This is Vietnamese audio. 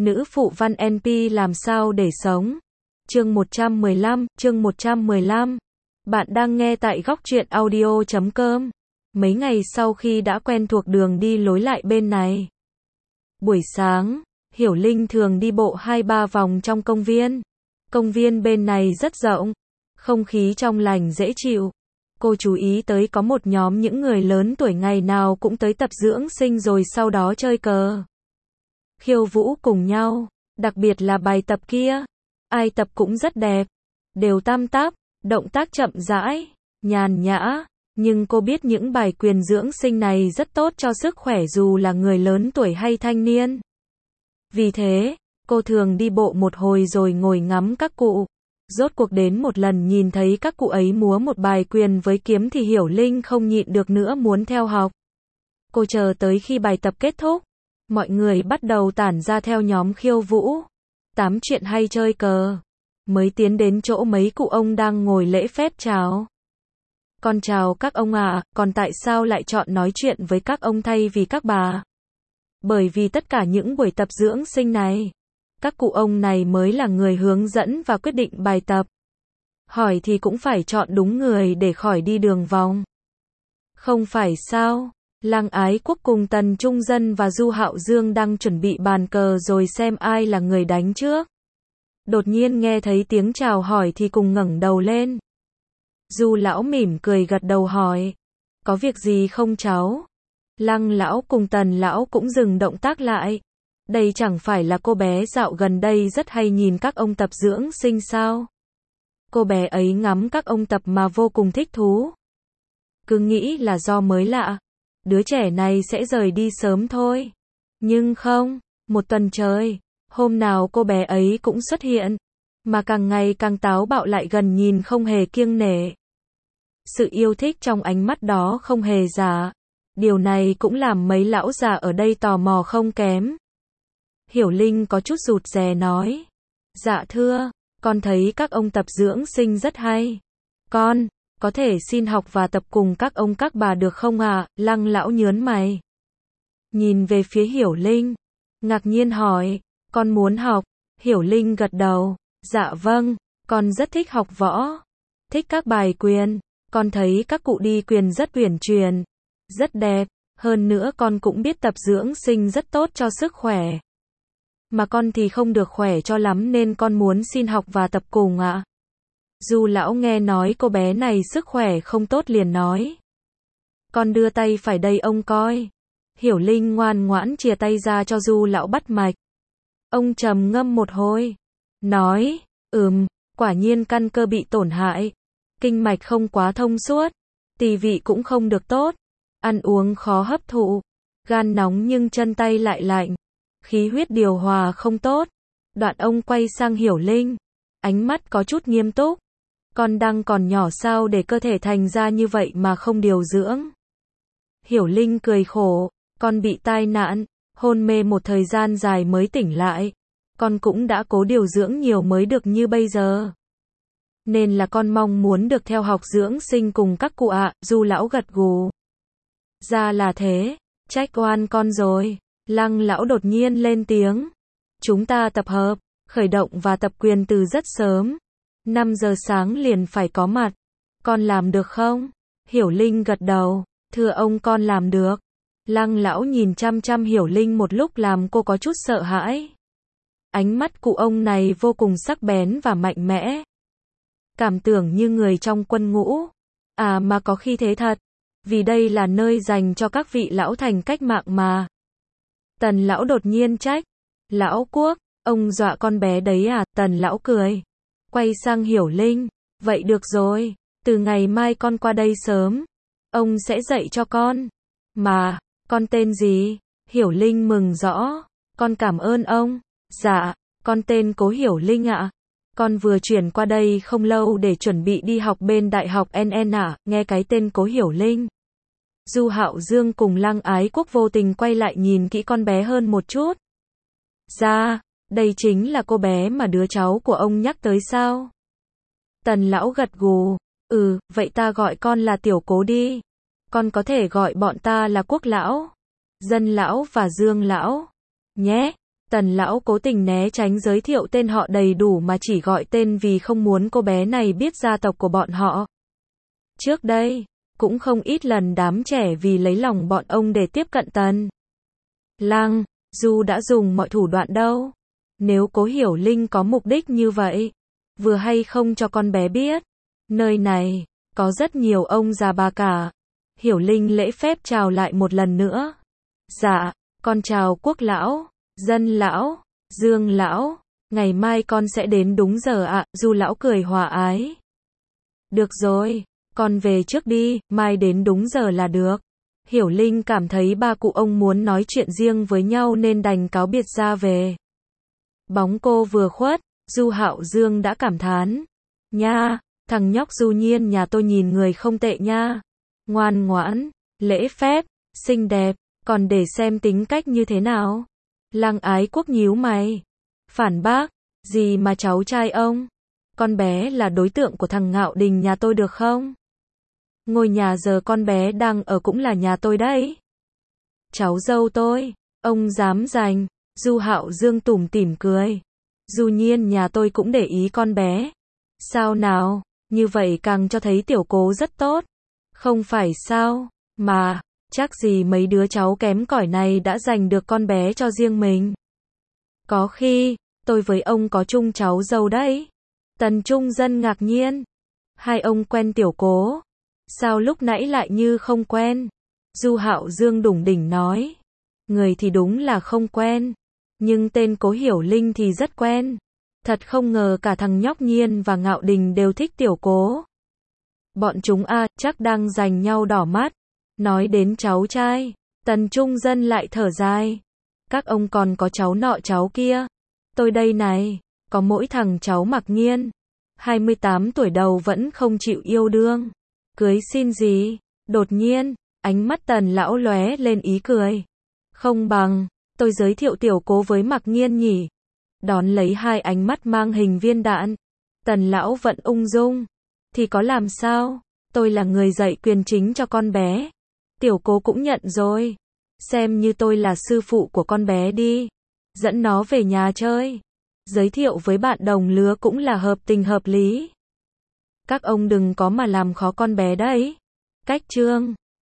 Nữ phụ văn NP làm sao để sống. Chương 115. Bạn đang nghe tại góc truyện audio.com. Mấy ngày sau khi đã quen thuộc đường đi lối lại bên này. Buổi sáng, Hiểu Linh thường đi bộ 2-3 vòng trong công viên. Công viên bên này rất rộng, không khí trong lành dễ chịu. Cô chú ý tới có một nhóm những người lớn tuổi ngày nào cũng tới tập dưỡng sinh rồi sau đó chơi cờ, khiêu vũ cùng nhau, đặc biệt là bài tập kia. Ai tập cũng rất đẹp, đều tam táp, động tác chậm rãi, nhàn nhã. Nhưng cô biết những bài quyền dưỡng sinh này rất tốt cho sức khỏe dù là người lớn tuổi hay thanh niên. Vì thế, cô thường đi bộ một hồi rồi ngồi ngắm các cụ. Rốt cuộc đến một lần nhìn thấy các cụ ấy múa một bài quyền với kiếm thì Hiểu Linh không nhịn được nữa muốn theo học. Cô chờ tới khi bài tập kết thúc, mọi người bắt đầu tản ra theo nhóm khiêu vũ, tám chuyện hay chơi cờ, mới tiến đến chỗ mấy cụ ông đang ngồi lễ phép chào. Con chào các ông ạ, còn tại sao lại chọn nói chuyện với các ông thay vì các bà? Bởi vì tất cả những buổi tập dưỡng sinh này, các cụ ông này mới là người hướng dẫn và quyết định bài tập. Hỏi thì cũng phải chọn đúng người để khỏi đi đường vòng. Không phải sao? Lăng Ái Quốc cùng Tần Trung Dân và Du Hạo Dương đang chuẩn bị bàn cờ rồi xem ai là người đánh trước. Đột nhiên nghe thấy tiếng chào hỏi thì cùng ngẩng đầu lên. Du lão mỉm cười gật đầu hỏi, có việc gì không cháu? Lăng lão cùng Tần lão cũng dừng động tác lại. Đây chẳng phải là cô bé dạo gần đây rất hay nhìn các ông tập dưỡng sinh sao? Cô bé ấy ngắm các ông tập mà vô cùng thích thú. Cứ nghĩ là do mới lạ, đứa trẻ này sẽ rời đi sớm thôi. Nhưng không, một tuần trời, hôm nào cô bé ấy cũng xuất hiện, mà càng ngày càng táo bạo lại gần nhìn không hề kiêng nể. Sự yêu thích trong ánh mắt đó không hề giả. Điều này cũng làm mấy lão già ở đây tò mò không kém. Hiểu Linh có chút rụt rè nói, dạ thưa, con thấy các ông tập dưỡng sinh rất hay. Con có thể xin học và tập cùng các ông các bà được không ạ? Lăng lão nhớn mày, nhìn về phía Hiểu Linh, ngạc nhiên hỏi, con muốn học? Hiểu Linh gật đầu, dạ vâng, con rất thích học võ, thích các bài quyền, con thấy các cụ đi quyền rất uyển chuyển, rất đẹp, hơn nữa con cũng biết tập dưỡng sinh rất tốt cho sức khỏe. Mà con thì không được khỏe cho lắm nên con muốn xin học và tập cùng ạ. Du lão nghe nói cô bé này sức khỏe không tốt liền nói, con đưa tay phải đây ông coi. Hiểu Linh ngoan ngoãn chìa tay ra cho Du lão bắt mạch. Ông trầm ngâm một hồi, nói, quả nhiên căn cơ bị tổn hại, kinh mạch không quá thông suốt, tỳ vị cũng không được tốt, ăn uống khó hấp thụ, gan nóng nhưng chân tay lại lạnh, khí huyết điều hòa không tốt. Đoạn ông quay sang Hiểu Linh, ánh mắt có chút nghiêm túc, con đang còn nhỏ sao để cơ thể thành ra như vậy mà không điều dưỡng? Hiểu Linh cười khổ, con bị tai nạn, hôn mê một thời gian dài mới tỉnh lại, con cũng đã cố điều dưỡng nhiều mới được như bây giờ. Nên là con mong muốn được theo học dưỡng sinh cùng các cụ ạ. Du lão gật gù, ra là thế, trách oan con rồi. Lăng lão đột nhiên lên tiếng, chúng ta tập hợp, khởi động và tập quyền từ rất sớm, 5 giờ sáng liền phải có mặt, con làm được không? Hiểu Linh gật đầu, thưa ông con làm được. Lăng lão nhìn chăm chăm Hiểu Linh một lúc làm cô có chút sợ hãi. Ánh mắt cụ ông này vô cùng sắc bén và mạnh mẽ, cảm tưởng như người trong quân ngũ. À mà có khi thế thật, vì đây là nơi dành cho các vị lão thành cách mạng mà. Tần lão đột nhiên trách, lão Quốc, ông dọa con bé đấy à? Tần lão cười, quay sang Hiểu Linh, vậy được rồi, từ ngày mai con qua đây sớm, ông sẽ dạy cho con. Mà, con tên gì? Hiểu Linh mừng rõ, con cảm ơn ông. Dạ, con tên Cố Hiểu Linh ạ. Con vừa chuyển qua đây không lâu để chuẩn bị đi học bên Đại học NN ạ. Nghe cái tên Cố Hiểu Linh, Du Hạo Dương cùng Lăng Ái Quốc vô tình quay lại nhìn kỹ con bé hơn một chút. Dạ, đây chính là cô bé mà đứa cháu của ông nhắc tới sao? Tần lão gật gù, vậy ta gọi con là Tiểu Cố đi. Con có thể gọi bọn ta là Quốc lão, Dân lão và Dương lão nhé. Tần lão cố tình né tránh giới thiệu tên họ đầy đủ mà chỉ gọi tên vì không muốn cô bé này biết gia tộc của bọn họ. Trước đây, cũng không ít lần đám trẻ vì lấy lòng bọn ông để tiếp cận Tần Lăng Du đã dùng mọi thủ đoạn đâu. Nếu Cố Hiểu Linh có mục đích như vậy, vừa hay không cho con bé biết. Nơi này, có rất nhiều ông già bà cả. Hiểu Linh lễ phép chào lại một lần nữa. Dạ, con chào Quốc lão, Dân lão, Dương lão, ngày mai con sẽ đến đúng giờ ạ. Du lão cười hòa ái. Được rồi, con về trước đi, mai đến đúng giờ là được. Hiểu Linh cảm thấy ba cụ ông muốn nói chuyện riêng với nhau nên đành cáo biệt ra về. Bóng cô vừa khuất, Du Hạo Dương đã cảm thán. Nha, thằng nhóc Du Nhiên nhà tôi nhìn người không tệ nha. Ngoan ngoãn, lễ phép, xinh đẹp, còn để xem tính cách như thế nào. Lăng Ái Quốc nhíu mày. Phản bác, gì mà cháu trai ông? Con bé là đối tượng của thằng Ngạo Đình nhà tôi được không? Ngôi nhà giờ con bé đang ở cũng là nhà tôi đấy. Cháu dâu tôi, ông dám giành. Du Hạo Dương tủm tỉm cười. Du Nhiên nhà tôi cũng để ý con bé. Sao nào, như vậy càng cho thấy tiểu Cố rất tốt. Không phải sao, mà, chắc gì mấy đứa cháu kém cỏi này đã giành được con bé cho riêng mình. Có khi, tôi với ông có chung cháu dâu đấy. Tần Trung Dân ngạc nhiên. Hai ông quen tiểu Cố. Sao lúc nãy lại như không quen? Du Hạo Dương đủng đỉnh nói. Người thì đúng là không quen. Nhưng tên Cố Hiểu Linh thì rất quen. Thật không ngờ cả thằng nhóc Nhiên và Ngạo Đình đều thích tiểu Cố. Bọn chúng chắc đang giành nhau đỏ mắt. Nói đến cháu trai, Tần Trung Dân lại thở dài. Các ông còn có cháu nọ cháu kia. Tôi đây này, có mỗi thằng cháu Mặc Nhiên. 28 tuổi đầu vẫn không chịu yêu đương. Cưới xin gì? Đột nhiên, ánh mắt Tần lão lóe lên ý cười. Không bằng, tôi giới thiệu tiểu Cố với Mặc Nhiên nhỉ. Đón lấy hai ánh mắt mang hình viên đạn. Tần lão vẫn ung dung. Thì có làm sao? Tôi là người dạy quyền chính cho con bé. Tiểu Cố cũng nhận rồi. Xem như tôi là sư phụ của con bé đi. Dẫn nó về nhà chơi. Giới thiệu với bạn đồng lứa cũng là hợp tình hợp lý. Các ông đừng có mà làm khó con bé đấy. Cách chương